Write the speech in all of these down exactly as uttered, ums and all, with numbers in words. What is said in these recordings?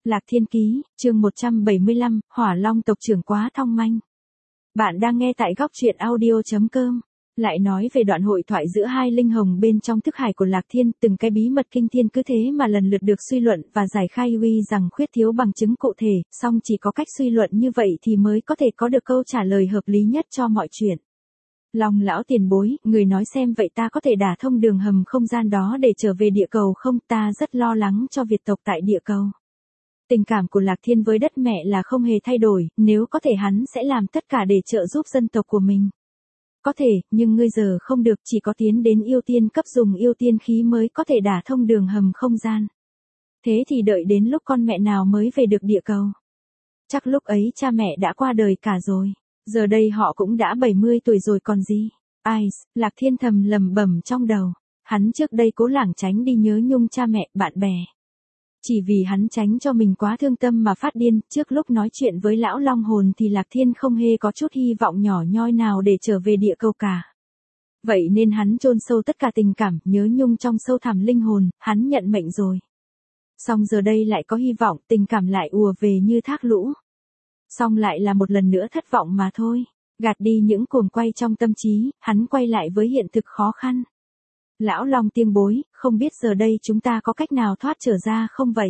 Lạc Thiên Ký, chương một trăm bảy mươi lăm, Hỏa Long tộc trưởng quá thong manh. Bạn đang nghe tại góc truyện audio chấm com. Lại nói về đoạn hội thoại giữa hai linh hồng bên trong thức hải của Lạc Thiên, từng cái bí mật kinh thiên cứ thế mà lần lượt được suy luận và giải khai uy rằng khuyết thiếu bằng chứng cụ thể, song chỉ có cách suy luận như vậy thì mới có thể có được câu trả lời hợp lý nhất cho mọi chuyện. Long lão tiền bối, người nói xem vậy ta có thể đả thông đường hầm không gian đó để trở về địa cầu không? Ta rất lo lắng cho Việt tộc tại địa cầu. Tình cảm của Lạc Thiên với đất mẹ là không hề thay đổi, nếu có thể hắn sẽ làm tất cả để trợ giúp dân tộc của mình. Có thể, nhưng ngươi giờ không được, chỉ có tiến đến yêu tiên cấp dùng yêu tiên khí mới có thể đả thông đường hầm không gian. Thế thì đợi đến lúc con mẹ nào mới về được địa cầu? Chắc lúc ấy cha mẹ đã qua đời cả rồi, giờ đây họ cũng đã bảy mươi tuổi rồi còn gì. Ai, Lạc Thiên thầm lầm bẩm trong đầu, hắn trước đây cố lảng tránh đi nhớ nhung cha mẹ, bạn bè. Chỉ vì hắn tránh cho mình quá thương tâm mà phát điên, trước lúc nói chuyện với lão Long hồn thì Lạc Thiên không hề có chút hy vọng nhỏ nhoi nào để trở về địa cầu cả. Vậy nên hắn chôn sâu tất cả tình cảm, nhớ nhung trong sâu thẳm linh hồn, hắn nhận mệnh rồi. Song giờ đây lại có hy vọng, tình cảm lại ùa về như thác lũ. Song lại là một lần nữa thất vọng mà thôi. Gạt đi những cuồng quay trong tâm trí, hắn quay lại với hiện thực khó khăn. Lão Long tiên bối, không biết giờ đây chúng ta có cách nào thoát trở ra không vậy?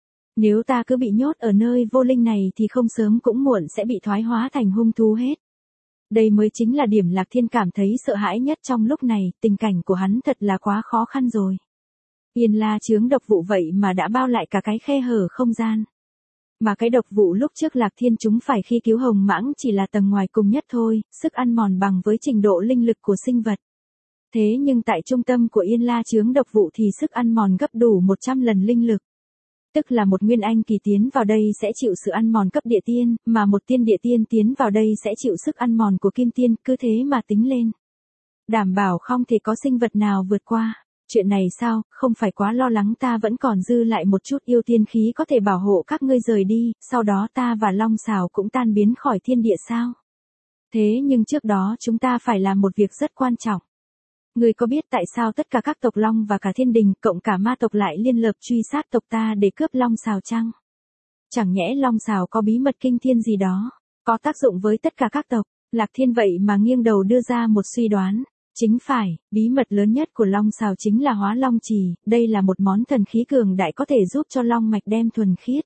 Nếu ta cứ bị nhốt ở nơi vô linh này thì không sớm cũng muộn sẽ bị thoái hóa thành hung thú hết. Đây mới chính là điểm Lạc Thiên cảm thấy sợ hãi nhất trong lúc này, tình cảnh của hắn thật là quá khó khăn rồi. Yên La chướng độc vụ vậy mà đã bao lại cả cái khe hở không gian. Mà cái độc vụ lúc trước Lạc Thiên chúng phải khi cứu hồng mãng chỉ là tầng ngoài cùng nhất thôi, sức ăn mòn bằng với trình độ linh lực của sinh vật. Thế nhưng tại trung tâm của Yên La chướng độc vụ thì sức ăn mòn gấp đủ một trăm lần linh lực. Tức là một nguyên anh kỳ tiến vào đây sẽ chịu sự ăn mòn cấp địa tiên, mà một tiên địa tiên tiến vào đây sẽ chịu sức ăn mòn của kim tiên, cứ thế mà tính lên. Đảm bảo không thể có sinh vật nào vượt qua. Chuyện này sao, không phải quá lo lắng, ta vẫn còn dư lại một chút yêu tiên khí có thể bảo hộ các ngươi rời đi, sau đó ta và Long Xào cũng tan biến khỏi thiên địa sao? Thế nhưng trước đó chúng ta phải làm một việc rất quan trọng. Ngươi có biết tại sao tất cả các tộc Long và cả thiên đình, cộng cả ma tộc lại liên hợp truy sát tộc ta để cướp Long Xào chăng? Chẳng nhẽ Long Xào có bí mật kinh thiên gì đó, có tác dụng với tất cả các tộc? Lạc Thiên vậy mà nghiêng đầu đưa ra một suy đoán. Chính phải, bí mật lớn nhất của Long Xào chính là Hóa Long Trì, đây là một món thần khí cường đại có thể giúp cho Long mạch đem thuần khiết.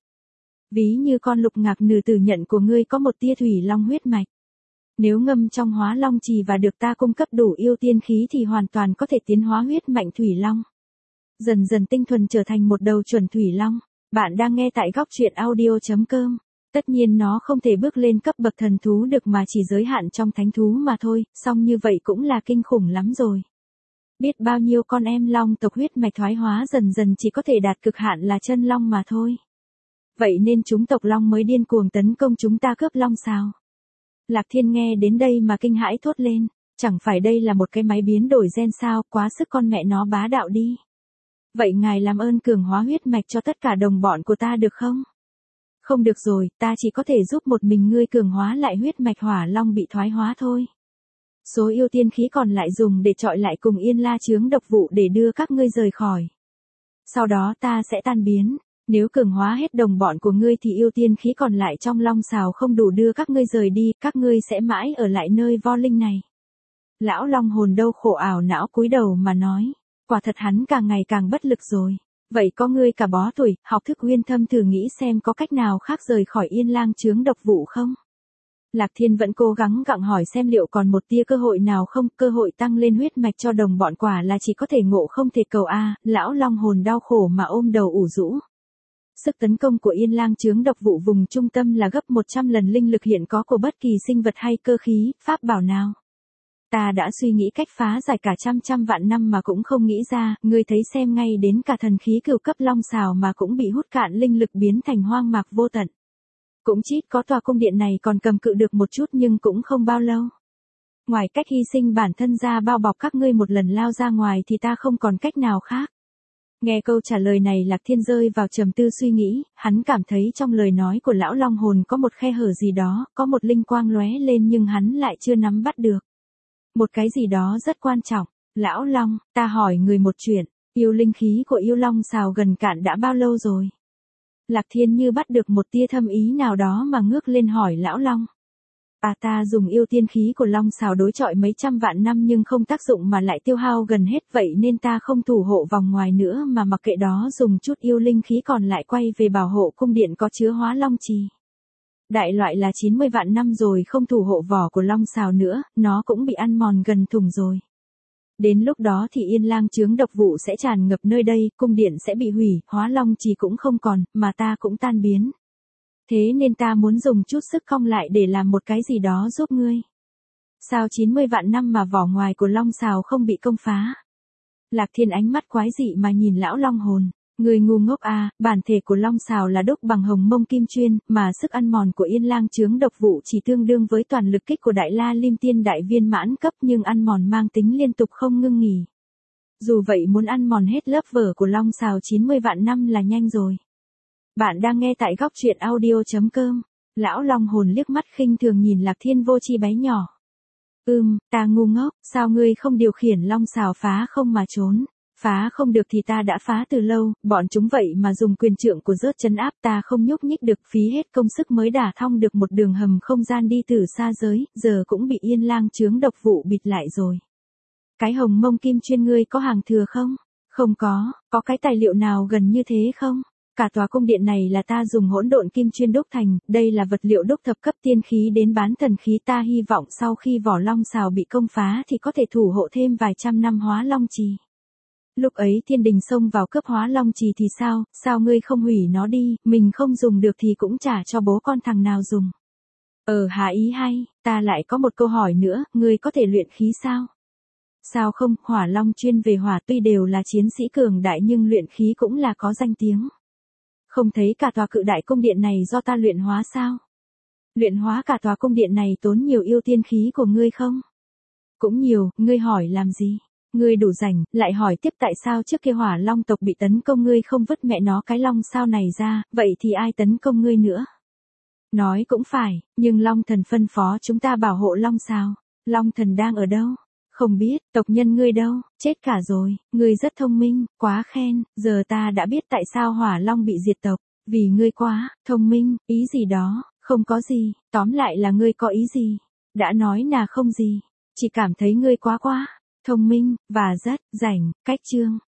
Ví như con lục ngạc nừ tử nhận của ngươi có một tia thủy long huyết mạch. Nếu ngâm trong Hóa Long Trì và được ta cung cấp đủ yêu tiên khí thì hoàn toàn có thể tiến hóa huyết mạnh thủy long. Dần dần tinh thuần trở thành một đầu chuẩn thủy long. Bạn đang nghe tại góc truyện audio chấm com. Tất nhiên nó không thể bước lên cấp bậc thần thú được mà chỉ giới hạn trong thánh thú mà thôi, song như vậy cũng là kinh khủng lắm rồi. Biết bao nhiêu con em long tộc huyết mạch thoái hóa dần dần chỉ có thể đạt cực hạn là chân long mà thôi. Vậy nên chúng tộc long mới điên cuồng tấn công chúng ta cướp Long Xào. Lạc Thiên nghe đến đây mà kinh hãi thốt lên, chẳng phải đây là một cái máy biến đổi gen sao, quá sức con mẹ nó bá đạo đi. Vậy ngài làm ơn cường hóa huyết mạch cho tất cả đồng bọn của ta được không? Không được rồi, ta chỉ có thể giúp một mình ngươi cường hóa lại huyết mạch Hỏa Long bị thoái hóa thôi. Số yêu tiên khí còn lại dùng để trọi lại cùng Yên La chướng độc vụ để đưa các ngươi rời khỏi. Sau đó ta sẽ tan biến, nếu cường hóa hết đồng bọn của ngươi thì yêu tiên khí còn lại trong Long Xào không đủ đưa các ngươi rời đi, các ngươi sẽ mãi ở lại nơi vo linh này. Lão Long hồn đau khổ ảo não cúi đầu mà nói, quả thật hắn càng ngày càng bất lực rồi. Vậy có ngươi cả bó tuổi, học thức uyên thâm thử nghĩ xem có cách nào khác rời khỏi Yên Lang chướng độc vụ không? Lạc Thiên vẫn cố gắng gặng hỏi xem liệu còn một tia cơ hội nào không, cơ hội tăng lên huyết mạch cho đồng bọn quả là chỉ có thể ngộ không thể cầu a. Lão Long hồn đau khổ mà ôm đầu ủ rũ. Sức tấn công của Yên Lang chướng độc vụ vùng trung tâm là gấp một trăm lần linh lực hiện có của bất kỳ sinh vật hay cơ khí, pháp bảo nào. Ta đã suy nghĩ cách phá giải cả trăm trăm vạn năm mà cũng không nghĩ ra, ngươi thấy xem ngay đến cả thần khí cửu cấp Long Xào mà cũng bị hút cạn linh lực biến thành hoang mạc vô tận. Cũng chít có tòa cung điện này còn cầm cự được một chút nhưng cũng không bao lâu. Ngoài cách hy sinh bản thân ra bao bọc các ngươi một lần lao ra ngoài thì ta không còn cách nào khác. Nghe câu trả lời này Lạc Thiên rơi vào trầm tư suy nghĩ, hắn cảm thấy trong lời nói của lão Long hồn có một khe hở gì đó, có một linh quang lóe lên nhưng hắn lại chưa nắm bắt được. Một cái gì đó rất quan trọng. Lão Long, ta hỏi người một chuyện, yêu linh khí của yêu Long Xào gần cạn đã bao lâu rồi? Lạc Thiên như bắt được một tia thâm ý nào đó mà ngước lên hỏi Lão Long. À ta dùng yêu tiên khí của Long Sào đối chọi mấy trăm vạn năm nhưng không tác dụng mà lại tiêu hao gần hết, vậy nên ta không thủ hộ vòng ngoài nữa mà mặc kệ đó dùng chút yêu linh khí còn lại quay về bảo hộ cung điện có chứa Hóa Long Trì. Đại loại là chín mươi vạn năm rồi không thủ hộ vỏ của Long Sào nữa, nó cũng bị ăn mòn gần thùng rồi. Đến lúc đó thì Yên Lang chướng độc vụ sẽ tràn ngập nơi đây, cung điện sẽ bị hủy, Hóa Long Trì cũng không còn, mà ta cũng tan biến. Thế nên ta muốn dùng chút sức cong lại để làm một cái gì đó giúp ngươi. Sao chín mươi vạn năm mà vỏ ngoài của Long Sào không bị công phá? Lạc Thiên ánh mắt quái dị mà nhìn lão Long Hồn. Người ngu ngốc à, bản thể của Long Sào là đúc bằng hồng mông kim chuyên, mà sức ăn mòn của Yên Lang chướng độc vụ chỉ tương đương với toàn lực kích của Đại La Lim Tiên đại viên mãn cấp, nhưng ăn mòn mang tính liên tục không ngưng nghỉ. Dù vậy muốn ăn mòn hết lớp vở của Long Sào chín mươi vạn năm là nhanh rồi. Bạn đang nghe tại góc truyện audio.com. Lão Long Hồn liếc mắt khinh thường nhìn Lạc Thiên vô tri bé nhỏ. Ừm, ta ngu ngốc, sao ngươi không điều khiển Long Sào phá không mà trốn? Phá không được thì ta đã phá từ lâu, bọn chúng vậy mà dùng quyền trượng của rớt trấn áp ta không nhúc nhích được, phí hết công sức mới đả thông được một đường hầm không gian đi từ xa giới, giờ cũng bị Yên Lang chướng độc vụ bịt lại rồi. Cái hồng mông kim chuyên ngươi có hàng thừa không? Không có, có cái tài liệu nào gần như thế không? Cả tòa cung điện này là ta dùng hỗn độn kim chuyên đúc thành, đây là vật liệu đúc thập cấp tiên khí đến bán thần khí, ta hy vọng sau khi vỏ Long Sào bị công phá thì có thể thủ hộ thêm vài trăm năm Hóa Long Trì. Lúc ấy thiên đình xông vào cướp Hóa Long Trì thì sao, sao ngươi không hủy nó đi, mình không dùng được thì cũng trả cho bố con thằng nào dùng. Ờ hả ý hay, ta lại có một câu hỏi nữa, ngươi có thể luyện khí sao? Sao không, Hỏa Long chuyên về hỏa tuy đều là chiến sĩ cường đại nhưng luyện khí cũng là có danh tiếng. Không thấy cả tòa cự đại cung điện này do ta luyện hóa sao? Luyện hóa cả tòa cung điện này tốn nhiều yêu tiên khí của ngươi không? Cũng nhiều, ngươi hỏi làm gì? Ngươi đủ rảnh, lại hỏi tiếp tại sao trước kia Hỏa Long tộc bị tấn công ngươi không vứt mẹ nó cái Long Sao này ra, vậy thì ai tấn công ngươi nữa? Nói cũng phải, nhưng Long Thần phân phó chúng ta bảo hộ Long Sao. Long Thần đang ở đâu? Không biết, tộc nhân ngươi đâu, chết cả rồi, ngươi rất thông minh, quá khen, giờ ta đã biết tại sao Hỏa Long bị diệt tộc, vì ngươi quá, thông minh, ý gì đó, không có gì, tóm lại là ngươi có ý gì, đã nói là không gì, chỉ cảm thấy ngươi quá quá, thông minh, và rất, rảnh, cách chương.